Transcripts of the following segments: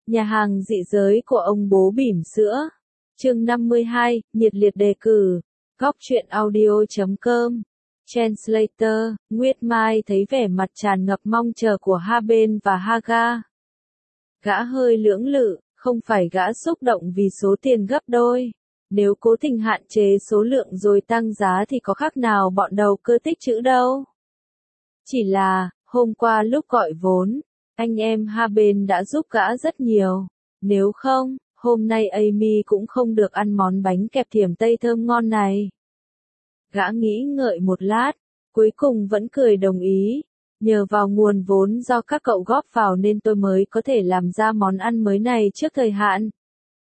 Nhà hàng dị giới của ông bố bỉm sữa. Chương 52, nhiệt liệt đề cử. Góc truyện audio.com. Translator, Nguyệt Mai thấy vẻ mặt tràn ngập mong chờ của Haben và Haga. Gã hơi lưỡng lự, không phải gã xúc động vì số tiền gấp đôi. Nếu cố tình hạn chế số lượng rồi tăng giá thì có khác nào bọn đầu cơ tích trữ đâu. Chỉ là, hôm qua lúc gọi vốn, anh em Haben đã giúp gã rất nhiều. Nếu không, hôm nay Amy cũng không được ăn món bánh kẹp thiểm Tây thơm ngon này. Gã nghĩ ngợi một lát, cuối cùng vẫn cười đồng ý. Nhờ vào nguồn vốn do các cậu góp vào nên tôi mới có thể làm ra món ăn mới này trước thời hạn.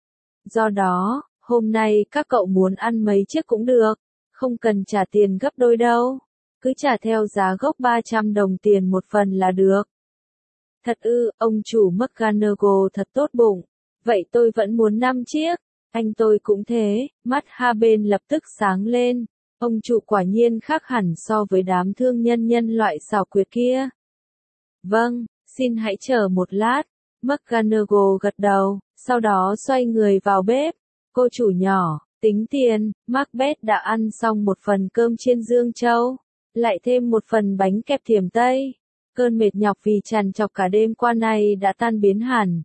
Do đó, hôm nay các cậu muốn ăn mấy chiếc cũng được, không cần trả tiền gấp đôi đâu. Cứ trả theo giá gốc 300 đồng tiền một phần là được. Thật ư, ông chủ McGonagall thật tốt bụng. Vậy tôi vẫn muốn 5 chiếc. Anh tôi cũng thế, mắt Haben lập tức sáng lên. Ông chủ quả nhiên khác hẳn so với đám thương nhân loại xảo quyệt kia. Vâng, xin hãy chờ một lát. McGonagall gật đầu, sau đó xoay người vào bếp. Cô chủ nhỏ, tính tiền. Macbeth đã ăn xong một phần cơm chiên Dương Châu, lại thêm một phần bánh kẹp thiểm Tây. Cơn mệt nhọc vì trằn trọc cả đêm qua này đã tan biến hẳn.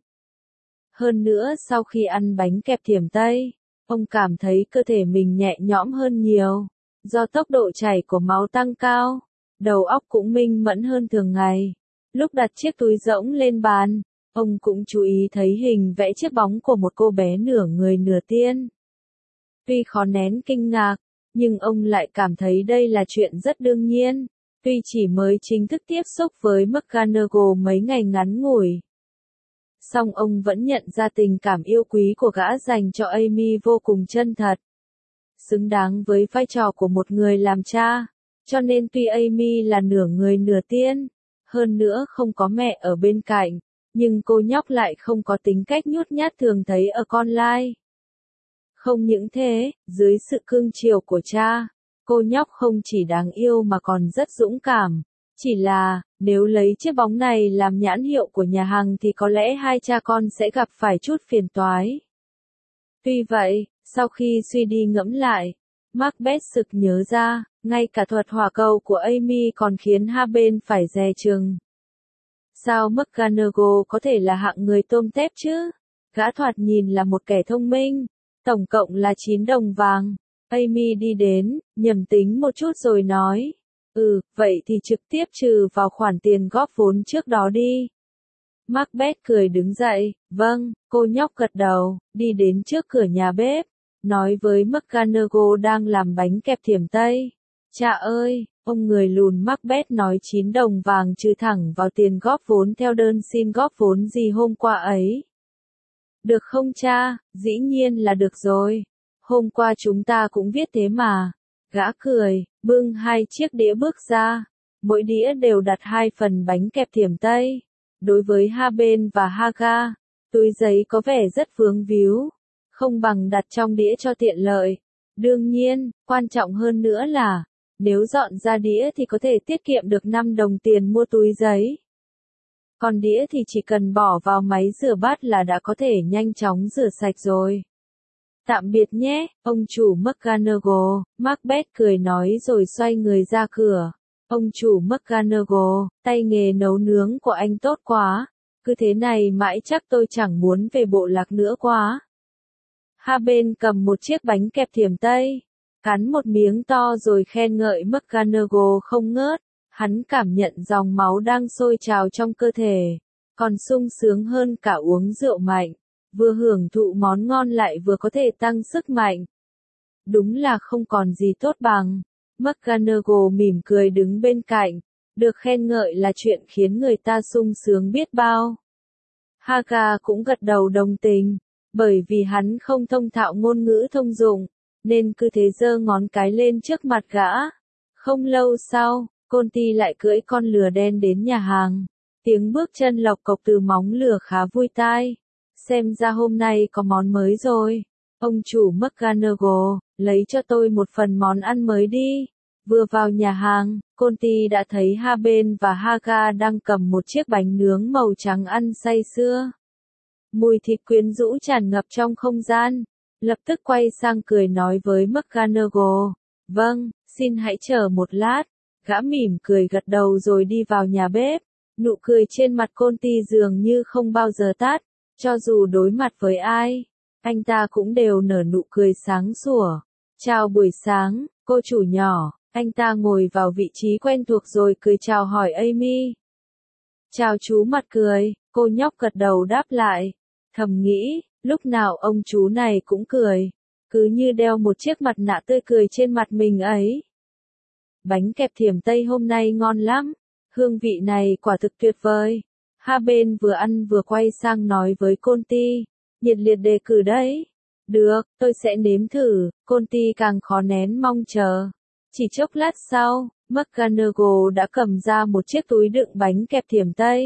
Hơn nữa sau khi ăn bánh kẹp thiểm Tây, ông cảm thấy cơ thể mình nhẹ nhõm hơn nhiều. Do tốc độ chảy của máu tăng cao, đầu óc cũng minh mẫn hơn thường ngày. Lúc đặt chiếc túi rỗng lên bàn, ông cũng chú ý thấy hình vẽ chiếc bóng của một cô bé nửa người nửa tiên. Tuy khó nén kinh ngạc, nhưng ông lại cảm thấy đây là chuyện rất đương nhiên. Tuy chỉ mới chính thức tiếp xúc với McGonagall mấy ngày ngắn ngủi, song ông vẫn nhận ra tình cảm yêu quý của gã dành cho Amy vô cùng chân thật. Xứng đáng với vai trò của một người làm cha. Cho nên tuy Amy là nửa người nửa tiên, hơn nữa không có mẹ ở bên cạnh, nhưng cô nhóc lại không có tính cách nhút nhát thường thấy ở con lai. Không những thế, dưới sự cưng chiều của cha, cô nhóc không chỉ đáng yêu mà còn rất dũng cảm. Chỉ là, nếu lấy chiếc bóng này làm nhãn hiệu của nhà hàng thì có lẽ hai cha con sẽ gặp phải chút phiền toái. Tuy vậy, sau khi suy đi ngẫm lại, Macbeth sực nhớ ra, ngay cả thuật hỏa cầu của Amy còn khiến Haben phải dè chừng. Sao McGonagall có thể là hạng người tôm tép chứ? Gã thoạt nhìn là một kẻ thông minh, tổng cộng là 9 đồng vàng. Amy đi đến, nhẩm tính một chút rồi nói, vậy thì trực tiếp trừ vào khoản tiền góp vốn trước đó đi. Macbeth cười đứng dậy, vâng, cô nhóc gật đầu, đi đến trước cửa nhà bếp, nói với McGonagall đang làm bánh kẹp thiểm Tây. Cha ơi, ông người lùn Macbeth nói 9 đồng vàng trừ thẳng vào tiền góp vốn theo đơn xin góp vốn gì hôm qua ấy. Được không cha, dĩ nhiên là được rồi. Hôm qua chúng ta cũng viết thế mà. Gã cười, bưng 2 chiếc đĩa bước ra. Mỗi đĩa đều đặt 2 phần bánh kẹp thiểm Tây. Đối với Haben và Haga, túi giấy có vẻ rất vướng víu. Không bằng đặt trong đĩa cho tiện lợi. Đương nhiên, quan trọng hơn nữa là, nếu dọn ra đĩa thì có thể tiết kiệm được 5 đồng tiền mua túi giấy. Còn đĩa thì chỉ cần bỏ vào máy rửa bát là đã có thể nhanh chóng rửa sạch rồi. Tạm biệt nhé, ông chủ McGonagall, Macbeth cười nói rồi xoay người ra cửa. Ông chủ McGonagall, tay nghề nấu nướng của anh tốt quá, cứ thế này mãi chắc tôi chẳng muốn về bộ lạc nữa quá. Haben cầm một chiếc bánh kẹp thiểm Tây, cắn một miếng to rồi khen ngợi McGonagall không ngớt. Hắn cảm nhận dòng máu đang sôi trào trong cơ thể, còn sung sướng hơn cả uống rượu mạnh, vừa hưởng thụ món ngon lại vừa có thể tăng sức mạnh. Đúng là không còn gì tốt bằng. McGonagall mỉm cười đứng bên cạnh, được khen ngợi là chuyện khiến người ta sung sướng biết bao. Haga cũng gật đầu đồng tình, bởi vì hắn không thông thạo ngôn ngữ thông dụng, nên cứ thế giơ ngón cái lên trước mặt gã. Không lâu sau, Conti lại cưỡi con lừa đen đến nhà hàng. Tiếng bước chân lộc cộc từ móng lừa khá vui tai. Xem ra hôm nay có món mới rồi. Ông chủ McGonagall, lấy cho tôi một phần món ăn mới đi. Vừa vào nhà hàng, Conti đã thấy Haben và Haga đang cầm một chiếc bánh nướng màu trắng ăn say sưa. Mùi thịt quyến rũ tràn ngập trong không gian. Lập tức quay sang cười nói với McGonagall. Vâng, xin hãy chờ một lát. Gã mỉm cười gật đầu rồi đi vào nhà bếp. Nụ cười trên mặt Conti dường như không bao giờ tắt. Cho dù đối mặt với ai, anh ta cũng đều nở nụ cười sáng sủa. Chào buổi sáng, cô chủ nhỏ. Anh ta ngồi vào vị trí quen thuộc rồi cười chào hỏi Amy. Chào chú mặt cười, cô nhóc gật đầu đáp lại. Thầm nghĩ, lúc nào ông chú này cũng cười. Cứ như đeo một chiếc mặt nạ tươi cười trên mặt mình ấy. Bánh kẹp thiểm Tây hôm nay ngon lắm. Hương vị này quả thực tuyệt vời. Hai bên vừa ăn vừa quay sang nói với Conti. Nhiệt liệt đề cử đấy. Được, tôi sẽ nếm thử. Conti càng khó nén mong chờ. Chỉ chốc lát sau, McGonagall đã cầm ra một chiếc túi đựng bánh kẹp thiểm Tây.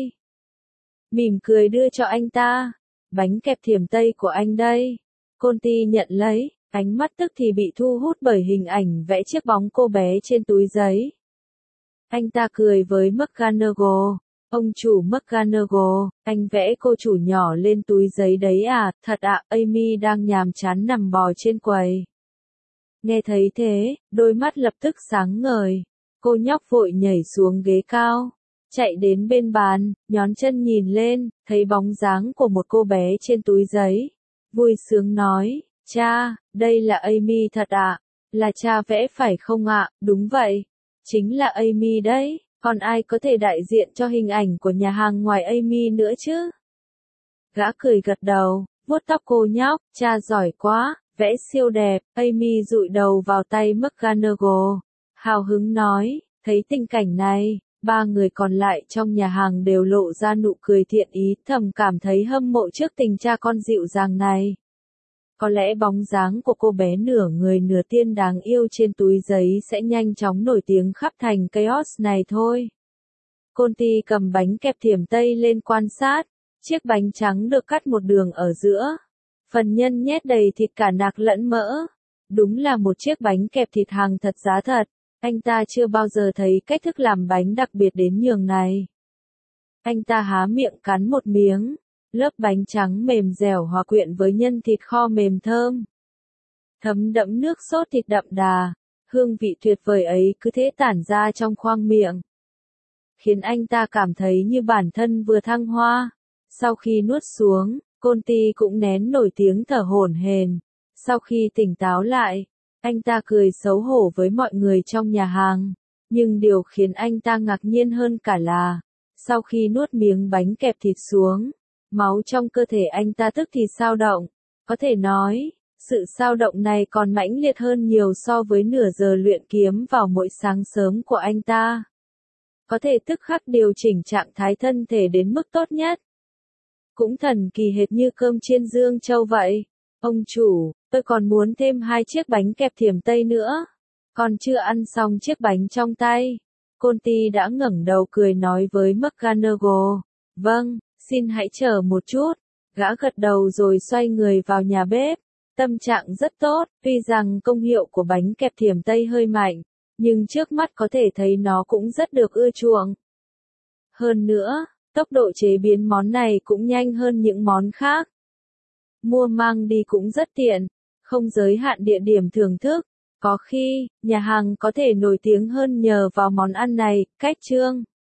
Mỉm cười đưa cho anh ta. Bánh kẹp thiểm Tây của anh đây. Conti nhận lấy, ánh mắt tức thì bị thu hút bởi hình ảnh vẽ chiếc bóng cô bé trên túi giấy. Anh ta cười với McGonagall. Ông chủ McGonagall, anh vẽ cô chủ nhỏ lên túi giấy đấy à? Thật ạ, Amy đang nhàm chán nằm bò trên quầy. Nghe thấy thế, đôi mắt lập tức sáng ngời. Cô nhóc vội nhảy xuống ghế cao, chạy đến bên bàn, nhón chân nhìn lên, thấy bóng dáng của một cô bé trên túi giấy. Vui sướng nói, cha, đây là Amy thật ạ? Là cha vẽ phải không ạ? Đúng vậy, chính là Amy đấy, còn ai có thể đại diện cho hình ảnh của nhà hàng ngoài Amy nữa chứ? Gã cười gật đầu, vuốt tóc cô nhóc, cha giỏi quá. Vẽ siêu đẹp, Amy dụi đầu vào tay McGonagall. Hào hứng nói, thấy tình cảnh này, ba người còn lại trong nhà hàng đều lộ ra nụ cười thiện ý, thầm cảm thấy hâm mộ trước tình cha con dịu dàng này. Có lẽ bóng dáng của cô bé nửa người nửa tiên đáng yêu trên túi giấy sẽ nhanh chóng nổi tiếng khắp thành Chaos này thôi. Conti cầm bánh kẹp thiểm Tây lên quan sát, chiếc bánh trắng được cắt một đường ở giữa. Phần nhân nhét đầy thịt cả nạc lẫn mỡ. Đúng là một chiếc bánh kẹp thịt hàng thật giá thật. Anh ta chưa bao giờ thấy cách thức làm bánh đặc biệt đến nhường này. Anh ta há miệng cắn một miếng. Lớp bánh trắng mềm dẻo hòa quyện với nhân thịt kho mềm thơm. Thấm đẫm nước sốt thịt đậm đà. Hương vị tuyệt vời ấy cứ thế tản ra trong khoang miệng. Khiến anh ta cảm thấy như bản thân vừa thăng hoa. Sau khi nuốt xuống, Conti cũng nén nổi tiếng thở hổn hển. Sau khi tỉnh táo lại, anh ta cười xấu hổ với mọi người trong nhà hàng. Nhưng điều khiến anh ta ngạc nhiên hơn cả là, sau khi nuốt miếng bánh kẹp thịt xuống, máu trong cơ thể anh ta tức thì xao động. Có thể nói, sự xao động này còn mãnh liệt hơn nhiều so với nửa giờ luyện kiếm vào mỗi sáng sớm của anh ta. Có thể tức khắc điều chỉnh trạng thái thân thể đến mức tốt nhất. Cũng thần kỳ hệt như cơm chiên Dương Châu vậy. Ông chủ, tôi còn muốn thêm 2 chiếc bánh kẹp thiểm Tây nữa. Còn chưa ăn xong chiếc bánh trong tay. Conti đã ngẩng đầu cười nói với McGonagall. Vâng, xin hãy chờ một chút. Gã gật đầu rồi xoay người vào nhà bếp. Tâm trạng rất tốt, tuy rằng công hiệu của bánh kẹp thiểm Tây hơi mạnh, nhưng trước mắt có thể thấy nó cũng rất được ưa chuộng. Hơn nữa, tốc độ chế biến món này cũng nhanh hơn những món khác. Mua mang đi cũng rất tiện, không giới hạn địa điểm thưởng thức. Có khi, nhà hàng có thể nổi tiếng hơn nhờ vào món ăn này. Cách chương